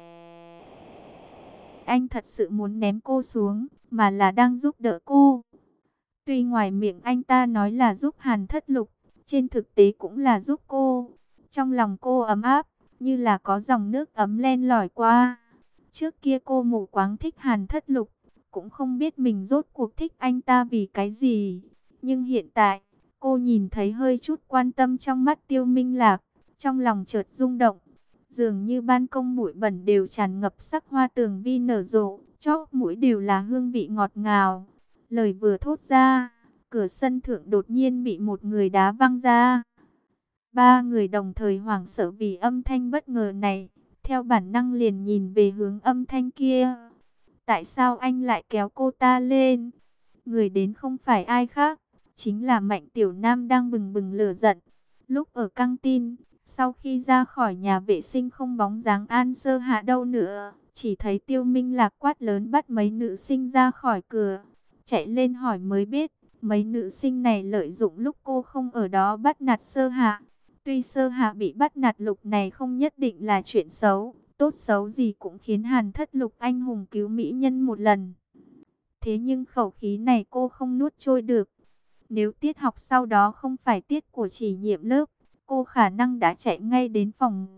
anh thật sự muốn ném cô xuống, mà là đang giúp đỡ cô. Tuy ngoài miệng anh ta nói là giúp Hàn Thất Lục, trên thực tế cũng là giúp cô. Trong lòng cô ấm áp, như là có dòng nước ấm len lỏi qua. Trước kia cô mù quáng thích Hàn Thất Lục, cũng không biết mình rốt cuộc thích anh ta vì cái gì. Nhưng hiện tại, cô nhìn thấy hơi chút quan tâm trong mắt Tiêu Minh Lạc, trong lòng chợt rung động. Dường như ban công bụi bẩn đều tràn ngập sắc hoa tường vi nở rộ, chóp mũi đều là hương vị ngọt ngào. Lời vừa thốt ra, cửa sân thượng đột nhiên bị một người đá văng ra. Ba người đồng thời hoảng sợ vì âm thanh bất ngờ này, theo bản năng liền nhìn về hướng âm thanh kia. Tại sao anh lại kéo cô ta lên? Người đến không phải ai khác, chính là Mạnh Tiểu Nam đang bừng bừng lửa giận. Lúc ở căng tin, sau khi ra khỏi nhà vệ sinh không bóng dáng An Sơ Hạ đâu nữa, chỉ thấy Tiêu Minh Lạc quát lớn bắt mấy nữ sinh ra khỏi cửa. Chạy lên hỏi mới biết, mấy nữ sinh này lợi dụng lúc cô không ở đó bắt nạt Sơ Hạ. Tuy Sơ Hạ bị bắt nạt Lục này không nhất định là chuyện xấu, tốt xấu gì cũng khiến Hàn Thất Lục anh hùng cứu mỹ nhân một lần. Thế nhưng khẩu khí này cô không nuốt trôi được. Nếu tiết học sau đó không phải tiết của chỉ nhiệm lớp, cô khả năng đã chạy ngay đến phòng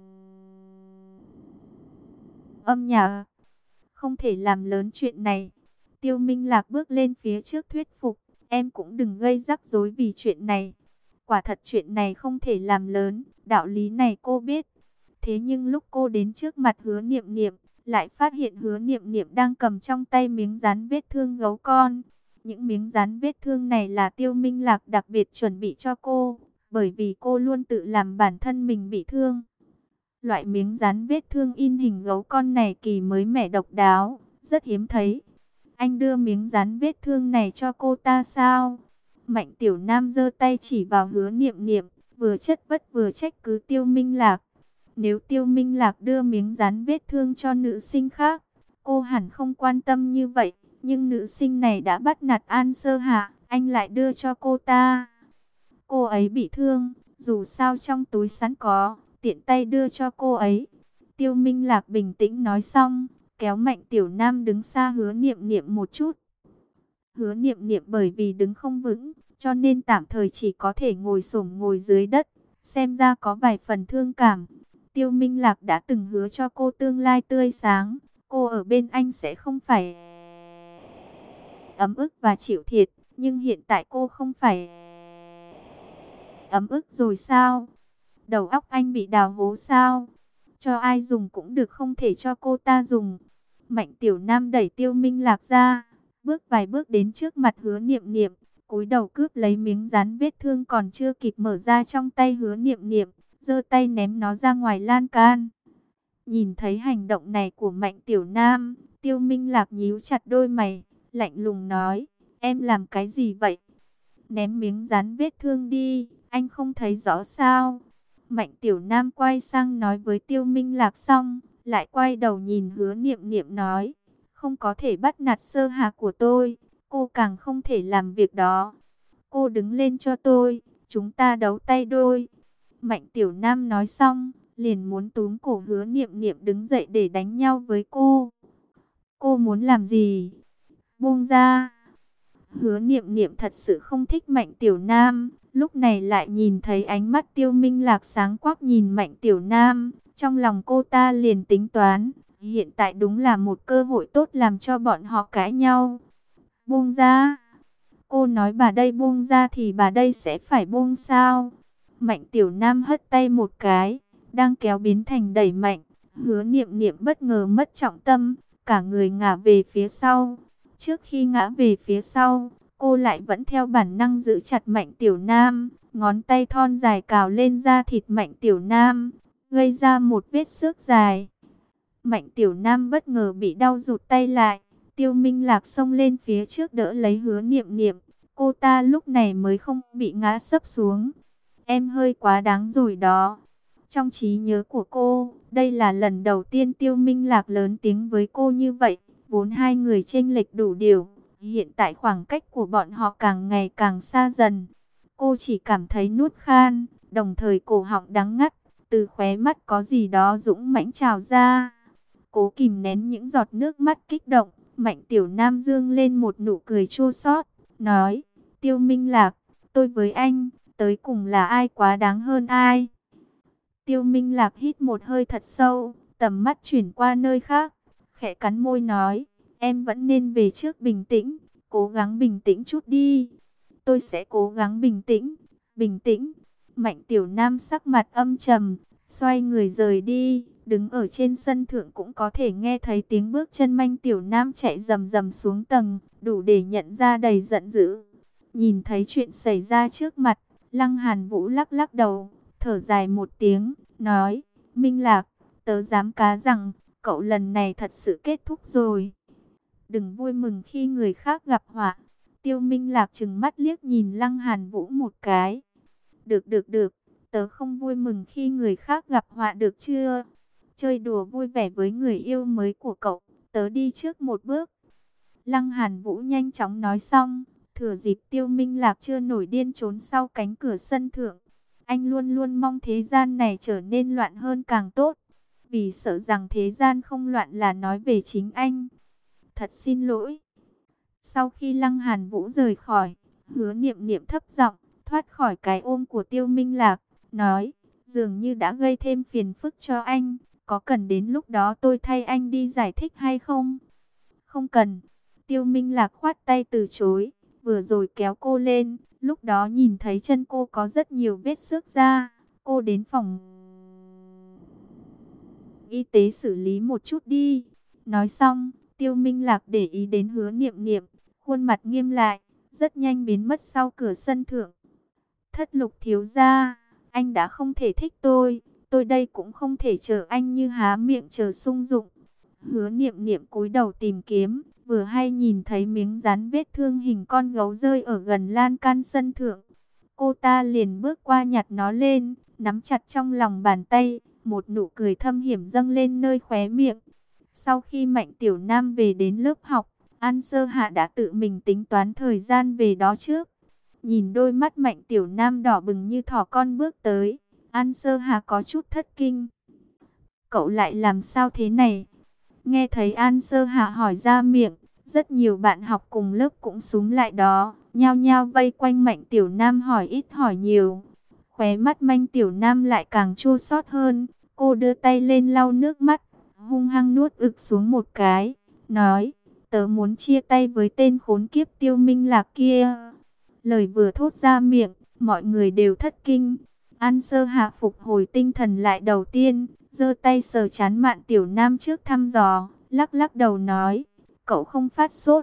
âm nhạc. Không thể làm lớn chuyện này. Tiêu Minh Lạc bước lên phía trước thuyết phục, em cũng đừng gây rắc rối vì chuyện này. Quả thật chuyện này không thể làm lớn, đạo lý này cô biết. Thế nhưng lúc cô đến trước mặt Hứa Niệm Niệm, lại phát hiện Hứa Niệm Niệm đang cầm trong tay miếng dán vết thương gấu con. Những miếng dán vết thương này là Tiêu Minh Lạc đặc biệt chuẩn bị cho cô, bởi vì cô luôn tự làm bản thân mình bị thương. Loại miếng dán vết thương in hình gấu con này kỳ mới mẻ độc đáo, rất hiếm thấy. Anh đưa miếng dán vết thương này cho cô ta sao? Mạnh Tiểu Nam giơ tay chỉ vào Hứa Niệm Niệm, vừa chất vất vừa trách cứ Tiêu Minh Lạc. Nếu Tiêu Minh Lạc đưa miếng dán vết thương cho nữ sinh khác, cô hẳn không quan tâm như vậy. Nhưng nữ sinh này đã bắt nạt An Sơ Hạ, anh lại đưa cho cô ta. Cô ấy bị thương, dù sao trong túi sẵn có, tiện tay đưa cho cô ấy. Tiêu Minh Lạc bình tĩnh nói xong, kéo Mạnh Tiểu Nam đứng xa Hứa Niệm Niệm một chút. Hứa Niệm Niệm bởi vì đứng không vững, cho nên tạm thời chỉ có thể ngồi xổm ngồi dưới đất, xem ra có vài phần thương cảm. Tiêu Minh Lạc đã từng hứa cho cô tương lai tươi sáng, cô ở bên anh sẽ không phải ấm ức và chịu thiệt, nhưng hiện tại cô không phải ấm ức rồi sao? Đầu óc anh bị đào hố sao? Cho ai dùng cũng được, không thể cho cô ta dùng. Mạnh Tiểu Nam đẩy Tiêu Minh Lạc ra, bước vài bước đến trước mặt Hứa Niệm Niệm, cúi đầu cướp lấy miếng dán vết thương còn chưa kịp mở ra trong tay Hứa Niệm Niệm, giơ tay ném nó ra ngoài lan can. Nhìn thấy hành động này của Mạnh Tiểu Nam, Tiêu Minh Lạc nhíu chặt đôi mày, lạnh lùng nói, em làm cái gì vậy? Ném miếng dán vết thương đi, anh không thấy rõ sao? Mạnh Tiểu Nam quay sang nói với Tiêu Minh Lạc xong, lại quay đầu nhìn Hứa Niệm Niệm nói, không có thể bắt nạt Sơ Hạ của tôi, cô càng không thể làm việc đó. Cô đứng lên cho tôi, chúng ta đấu tay đôi. Mạnh Tiểu Nam nói xong, liền muốn túm cổ Hứa Niệm Niệm đứng dậy để đánh nhau với cô. Cô muốn làm gì? Buông ra. Hứa Niệm Niệm thật sự không thích Mạnh Tiểu Nam, lúc này lại nhìn thấy ánh mắt Tiêu Minh Lạc sáng quắc nhìn Mạnh Tiểu Nam, trong lòng cô ta liền tính toán, hiện tại đúng là một cơ hội tốt làm cho bọn họ cãi nhau. Buông ra. Cô nói bà đây buông ra thì bà đây sẽ phải buông sao? Mạnh Tiểu Nam hất tay một cái, đang kéo biến thành đẩy mạnh. Hứa Niệm Niệm bất ngờ mất trọng tâm, cả người ngả về phía sau. Trước khi ngã về phía sau, cô lại vẫn theo bản năng giữ chặt Mạnh Tiểu Nam, ngón tay thon dài cào lên da thịt Mạnh Tiểu Nam, gây ra một vết xước dài. Mạnh Tiểu Nam bất ngờ bị đau rụt tay lại, Tiêu Minh Lạc xông lên phía trước đỡ lấy Hứa Niệm Niệm, cô ta lúc này mới không bị ngã sấp xuống. Em hơi quá đáng rồi đó. Trong trí nhớ của cô, đây là lần đầu tiên Tiêu Minh Lạc lớn tiếng với cô như vậy. Vốn hai người chênh lệch đủ điều, hiện tại khoảng cách của bọn họ càng ngày càng xa dần. Cô chỉ cảm thấy nuốt khan, đồng thời cổ họng đắng ngắt, từ khóe mắt có gì đó dũng mãnh trào ra. Cố kìm nén những giọt nước mắt kích động, Mạnh Tiểu Nam dương lên một nụ cười chua xót, nói: Tiêu Minh Lạc, tôi với anh, tới cùng là ai quá đáng hơn ai? Tiêu Minh Lạc hít một hơi thật sâu, tầm mắt chuyển qua nơi khác, khẽ cắn môi nói: em vẫn nên về trước bình tĩnh, cố gắng bình tĩnh chút đi. Tôi sẽ cố gắng bình tĩnh, bình tĩnh. Mạnh Tiểu Nam sắc mặt âm trầm, xoay người rời đi, đứng ở trên sân thượng cũng có thể nghe thấy tiếng bước chân Mạnh Tiểu Nam chạy rầm rầm xuống tầng, đủ để nhận ra đầy giận dữ. Nhìn thấy chuyện xảy ra trước mặt, Lăng Hàn Vũ lắc lắc đầu, thở dài một tiếng, nói: Minh Lạc, tớ dám cá rằng cậu lần này thật sự kết thúc rồi. Đừng vui mừng khi người khác gặp họa. Tiêu Minh Lạc trừng mắt liếc nhìn Lăng Hàn Vũ một cái. Được được được, tớ không vui mừng khi người khác gặp họa được chưa? Chơi đùa vui vẻ với người yêu mới của cậu, tớ đi trước một bước. Lăng Hàn Vũ nhanh chóng nói xong, thừa dịp Tiêu Minh Lạc chưa nổi điên trốn sau cánh cửa sân thượng. Anh luôn luôn mong thế gian này trở nên loạn hơn càng tốt, vì sợ rằng thế gian không loạn là nói về chính anh. Thật xin lỗi. Sau khi Lăng Hàn Vũ rời khỏi, Hứa Niệm Niệm thấp giọng thoát khỏi cái ôm của Tiêu Minh Lạc, nói: dường như đã gây thêm phiền phức cho anh, có cần đến lúc đó tôi thay anh đi giải thích hay không? Không cần. Tiêu Minh Lạc khoát tay từ chối, vừa rồi kéo cô lên, lúc đó nhìn thấy chân cô có rất nhiều vết xước ra, cô đến phòng y tế xử lý một chút đi. Nói xong, Tiêu Minh Lạc để ý đến Hứa Niệm Niệm, khuôn mặt nghiêm lại, rất nhanh biến mất sau cửa sân thượng. Thất Lục thiếu gia, anh đã không thể thích tôi đây cũng không thể chờ anh như há miệng chờ sung dụng. Hứa Niệm Niệm cúi đầu tìm kiếm, vừa hay nhìn thấy miếng dán vết thương hình con gấu rơi ở gần lan can sân thượng. Cô ta liền bước qua nhặt nó lên, nắm chặt trong lòng bàn tay, một nụ cười thâm hiểm dâng lên nơi khóe miệng. Sau khi Mạnh Tiểu Nam về đến lớp học, An Sơ Hạ đã tự mình tính toán thời gian về đó trước. Nhìn đôi mắt Mạnh Tiểu Nam đỏ bừng như thỏ con bước tới, An Sơ Hạ có chút thất kinh. Cậu lại làm sao thế này? Nghe thấy An Sơ Hạ hỏi ra miệng, rất nhiều bạn học cùng lớp cũng súm lại đó, nhao nhao vây quanh Mạnh Tiểu Nam hỏi ít hỏi nhiều. Khóe mắt Mạnh Tiểu Nam lại càng chua xót hơn, cô đưa tay lên lau nước mắt, hung hăng nuốt ực xuống một cái, nói: tớ muốn chia tay với tên khốn kiếp Tiêu Minh Lạc kia. Lời vừa thốt ra miệng, mọi người đều thất kinh. An Sơ Hạ phục hồi tinh thần lại đầu tiên, giơ tay sờ trán Mạn Tiểu Nam trước thăm dò, lắc lắc đầu nói: cậu không phát sốt.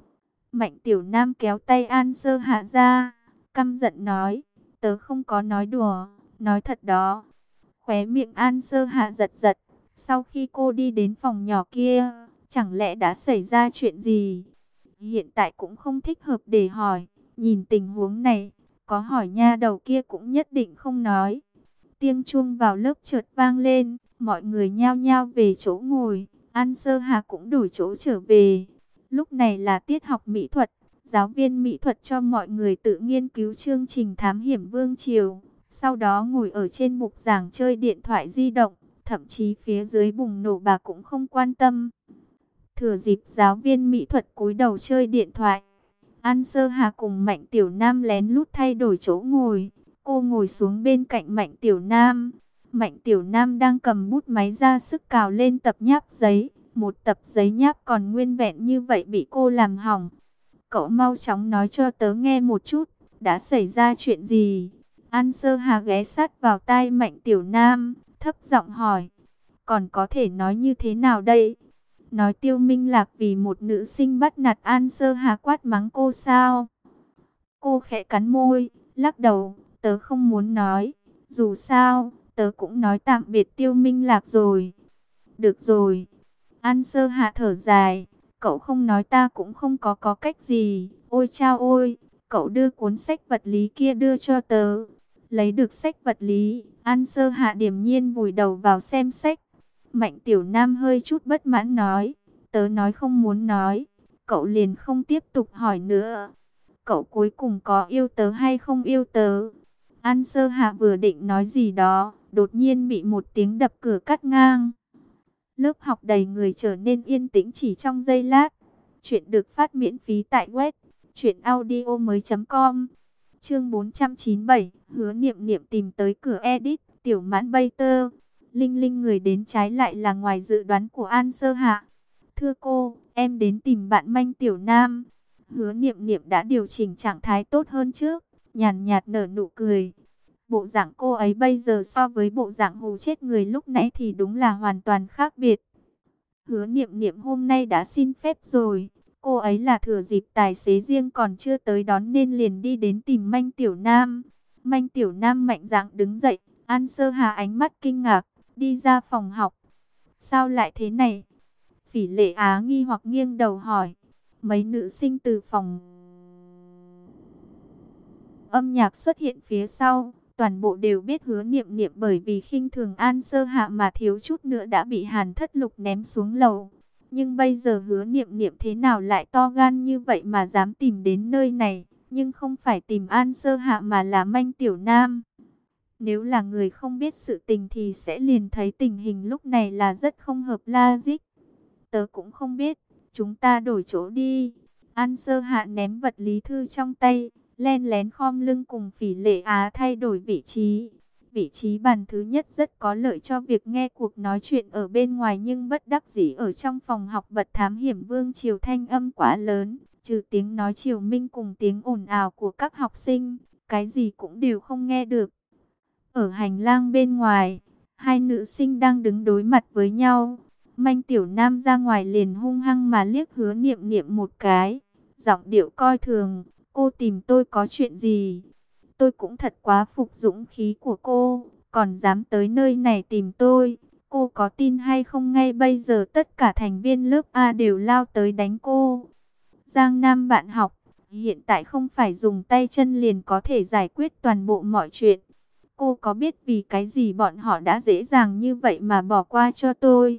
Mạnh Tiểu Nam kéo tay An Sơ Hạ ra, căm giận nói: tớ không có nói đùa, nói thật đó. Khóe miệng An Sơ Hạ giật giật, sau khi cô đi đến phòng nhỏ kia, chẳng lẽ đã xảy ra chuyện gì? Hiện tại cũng không thích hợp để hỏi, nhìn tình huống này, có hỏi nha đầu kia cũng nhất định không nói. Tiếng chuông vào lớp chợt vang lên, mọi người nhao nhao về chỗ ngồi, An Sơ Hà cũng đổi chỗ trở về. Lúc này là tiết học mỹ thuật, giáo viên mỹ thuật cho mọi người tự nghiên cứu chương trình thám hiểm vương triều. Sau đó ngồi ở trên bục giảng chơi điện thoại di động, thậm chí phía dưới bùng nổ bà cũng không quan tâm. Thừa dịp giáo viên mỹ thuật cúi đầu chơi điện thoại, An Sơ Hà cùng Mạnh Tiểu Nam lén lút thay đổi chỗ ngồi. Cô ngồi xuống bên cạnh Mạnh Tiểu Nam. Mạnh Tiểu Nam đang cầm bút máy ra sức cào lên tập nháp giấy. Một tập giấy nháp còn nguyên vẹn như vậy bị cô làm hỏng. Cậu mau chóng nói cho tớ nghe một chút, đã xảy ra chuyện gì? An Sơ Hà ghé sát vào tai Mạnh Tiểu Nam, thấp giọng hỏi. Còn có thể nói như thế nào đây? Nói Tiêu Minh Lạc vì một nữ sinh bắt nạt An Sơ Hà quát mắng cô sao? Cô khẽ cắn môi, lắc đầu, tớ không muốn nói. Dù sao, tớ cũng nói tạm biệt Tiêu Minh Lạc rồi. Được rồi. An Sơ Hà thở dài, cậu không nói ta cũng không có cách gì. Ôi chao ôi, cậu đưa cuốn sách vật lý kia đưa cho tớ. Lấy được sách vật lý, An Sơ Hạ điềm nhiên vùi đầu vào xem sách. Mạnh Tiểu Nam hơi chút bất mãn nói, tớ nói không muốn nói, cậu liền không tiếp tục hỏi nữa. Cậu cuối cùng có yêu tớ hay không yêu tớ? An Sơ Hạ vừa định nói gì đó, đột nhiên bị một tiếng đập cửa cắt ngang. Lớp học đầy người trở nên yên tĩnh chỉ trong giây lát. Chuyện được phát miễn phí tại web truyệnaudiomoi.com. Chương 497, Hứa Niệm Niệm tìm tới cửa edit, Tiểu Mãn Bay Tơ. Linh Linh người đến trái lại là ngoài dự đoán của An Sơ Hạ. Thưa cô, em đến tìm bạn Manh Tiểu Nam. Hứa Niệm Niệm đã điều chỉnh trạng thái tốt hơn trước, nhàn nhạt nở nụ cười. Bộ dạng cô ấy bây giờ so với bộ dạng hù chết người lúc nãy thì đúng là hoàn toàn khác biệt. Hứa Niệm Niệm hôm nay đã xin phép rồi. Cô ấy là thừa dịp tài xế riêng còn chưa tới đón nên liền đi đến tìm Manh Tiểu Nam. Manh Tiểu Nam mạnh dạn đứng dậy, An Sơ Hà ánh mắt kinh ngạc, đi ra phòng học. Sao lại thế này? Phỉ Lệ Á nghi hoặc nghiêng đầu hỏi. Mấy nữ sinh từ phòng âm nhạc xuất hiện phía sau. Toàn bộ đều biết Hứa Niệm Niệm bởi vì khinh thường An Sơ Hạ mà thiếu chút nữa đã bị Hàn Thất Lục ném xuống lầu. Nhưng bây giờ Hứa Niệm Niệm thế nào lại to gan như vậy mà dám tìm đến nơi này, nhưng không phải tìm An Sơ Hạ mà là Manh Tiểu Nam. Nếu là người không biết sự tình thì sẽ liền thấy tình hình lúc này là rất không hợp logic. Tớ cũng không biết, chúng ta đổi chỗ đi. An Sơ Hạ ném vật lý thư trong tay, len lén khom lưng cùng Phỉ Lệ Á thay đổi vị trí. Vị trí bàn thứ nhất rất có lợi cho việc nghe cuộc nói chuyện ở bên ngoài, nhưng bất đắc dĩ ở trong phòng học bật thám hiểm vương triều thanh âm quá lớn, trừ tiếng nói triều minh cùng tiếng ồn ào của các học sinh, cái gì cũng đều không nghe được. Ở hành lang bên ngoài, hai nữ sinh đang đứng đối mặt với nhau. Manh Tiểu Nam ra ngoài liền hung hăng mà liếc Hứa Niệm Niệm một cái, giọng điệu coi thường, cô tìm tôi có chuyện gì? Tôi cũng thật quá phục dũng khí của cô, còn dám tới nơi này tìm tôi. Cô có tin hay không ngay bây giờ tất cả thành viên lớp A đều lao tới đánh cô. Giang Nam bạn học, hiện tại không phải dùng tay chân liền có thể giải quyết toàn bộ mọi chuyện. Cô có biết vì cái gì bọn họ đã dễ dàng như vậy mà bỏ qua cho tôi?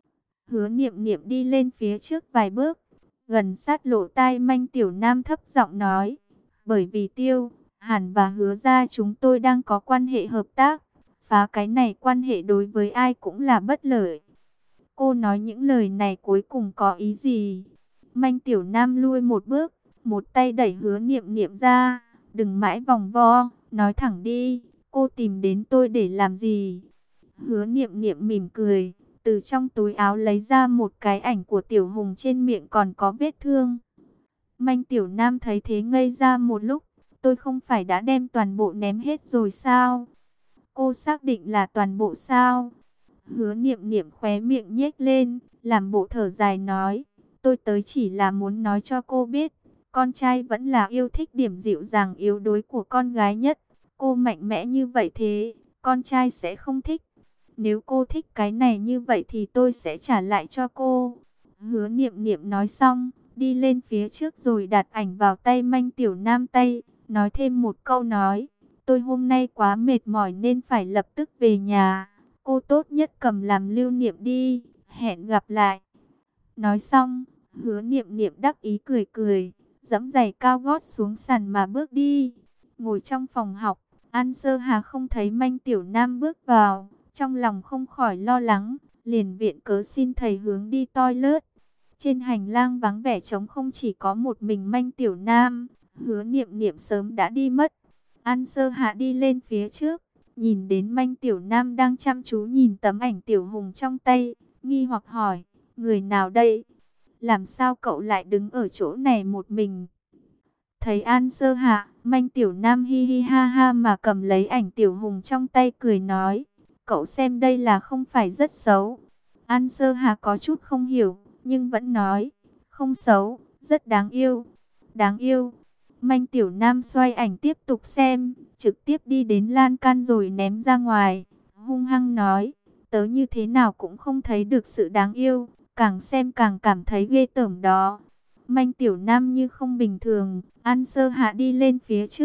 Hứa Niệm Niệm đi lên phía trước vài bước, gần sát lỗ tai Manh Tiểu Nam thấp giọng nói, bởi vì Tiêu, Hàn và Hứa gia chúng tôi đang có quan hệ hợp tác, phá cái này quan hệ đối với ai cũng là bất lợi. Cô nói những lời này cuối cùng có ý gì? Manh Tiểu Nam lui một bước, một tay đẩy Hứa Niệm Niệm ra, đừng mãi vòng vo, nói thẳng đi, cô tìm đến tôi để làm gì? Hứa Niệm Niệm mỉm cười, từ trong túi áo lấy ra một cái ảnh của Tiểu Hùng, trên miệng còn có vết thương. Manh Tiểu Nam thấy thế ngây ra một lúc, tôi không phải đã đem toàn bộ ném hết rồi sao? Cô xác định là toàn bộ sao? Hứa Niệm Niệm khóe miệng nhếch lên, làm bộ thở dài nói, tôi tới chỉ là muốn nói cho cô biết, con trai vẫn là yêu thích điểm dịu dàng yếu đuối của con gái nhất. Cô mạnh mẽ như vậy thế, con trai sẽ không thích. Nếu cô thích cái này như vậy thì tôi sẽ trả lại cho cô. Hứa Niệm Niệm nói xong, đi lên phía trước rồi đặt ảnh vào tay Manh Tiểu Nam tay, nói thêm một câu nói, tôi hôm nay quá mệt mỏi nên phải lập tức về nhà. Cô tốt nhất cầm làm lưu niệm đi, hẹn gặp lại. Nói xong, Hứa Niệm Niệm đắc ý cười cười, giẫm giày cao gót xuống sàn mà bước đi. Ngồi trong phòng học, An Sơ Hà không thấy Manh Tiểu Nam bước vào, trong lòng không khỏi lo lắng, liền viện cớ xin thầy hướng đi toilet. Trên hành lang vắng vẻ trống không, chỉ có một mình Manh Tiểu Nam, Hứa Niệm Niệm sớm đã đi mất. An Sơ Hạ đi lên phía trước, nhìn đến Manh Tiểu Nam đang chăm chú nhìn tấm ảnh Tiểu Hùng trong tay, nghi hoặc hỏi, người nào đây? Làm sao cậu lại đứng ở chỗ này một mình? Thấy An Sơ Hạ, Manh Tiểu Nam hi hi ha ha mà cầm lấy ảnh Tiểu Hùng trong tay cười nói, cậu xem đây là không phải rất xấu? An Sơ Hạ có chút không hiểu, nhưng vẫn nói, không xấu, rất đáng yêu. Đáng yêu. Manh Tiểu Nam xoay ảnh tiếp tục xem, trực tiếp đi đến lan can rồi ném ra ngoài, hung hăng nói, tớ như thế nào cũng không thấy được sự đáng yêu, càng xem càng cảm thấy ghê tởm đó. Manh Tiểu Nam như không bình thường, An Sơ Hạ đi lên phía trước,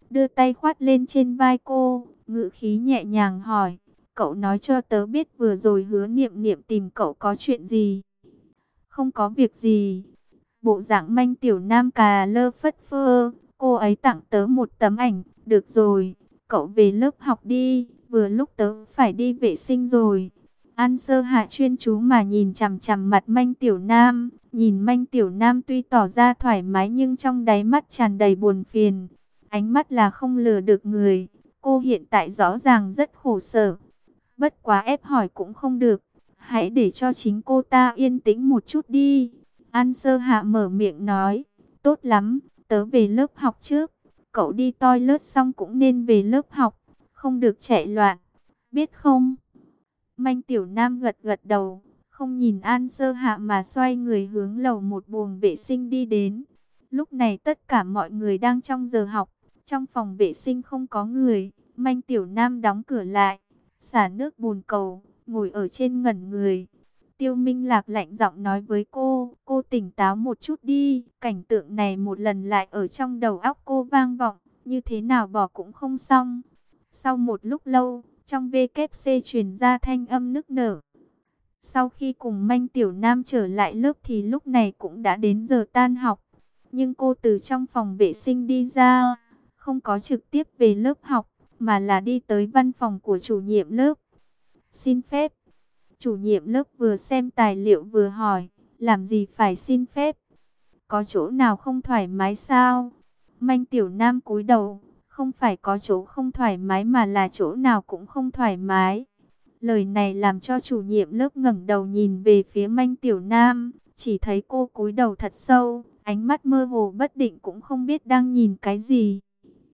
đưa tay khoát lên trên vai cô, ngữ khí nhẹ nhàng hỏi, cậu nói cho tớ biết vừa rồi Hứa Niệm Niệm tìm cậu có chuyện gì? Không có việc gì. Bộ dạng manh tiểu nam cà lơ phất phơ, cô ấy tặng tớ một tấm ảnh, được rồi, cậu về lớp học đi, vừa lúc tớ phải đi vệ sinh rồi. An Sơ Hạ chuyên chú mà nhìn chằm chằm mặt manh tiểu nam, nhìn manh tiểu nam tuy tỏ ra thoải mái nhưng trong đáy mắt tràn đầy buồn phiền. Ánh mắt là không lừa được người, cô hiện tại rõ ràng rất khổ sở. Bất quá ép hỏi cũng không được, hãy để cho chính cô ta yên tĩnh một chút đi. An Sơ Hạ mở miệng nói, tốt lắm, tớ về lớp học trước. Cậu đi toilet xong cũng nên về lớp học, không được chạy loạn, biết không? Manh Tiểu Nam gật gật đầu, không nhìn An Sơ Hạ mà xoay người hướng lầu một buồng vệ sinh đi đến. Lúc này tất cả mọi người đang trong giờ học, trong phòng vệ sinh không có người. Manh Tiểu Nam đóng cửa lại, xả nước bồn cầu, ngồi ở trên ngẩn người. Tiêu Minh Lạc lạnh giọng nói với cô tỉnh táo một chút đi. Cảnh tượng này một lần lại ở trong đầu óc cô vang vọng, như thế nào bỏ cũng không xong. Sau một lúc lâu, trong WC truyền ra thanh âm nức nở. Sau khi cùng Manh Tiểu Nam trở lại lớp thì lúc này cũng đã đến giờ tan học. Nhưng cô từ trong phòng vệ sinh đi ra, không có trực tiếp về lớp học, mà là đi tới văn phòng của chủ nhiệm lớp. Xin phép. Chủ nhiệm lớp vừa xem tài liệu vừa hỏi, làm gì phải xin phép? Có chỗ nào không thoải mái sao? Manh Tiểu Nam cúi đầu, không phải có chỗ không thoải mái mà là chỗ nào cũng không thoải mái. Lời này làm cho chủ nhiệm lớp ngẩng đầu nhìn về phía Manh Tiểu Nam, chỉ thấy cô cúi đầu thật sâu, ánh mắt mơ hồ bất định cũng không biết đang nhìn cái gì.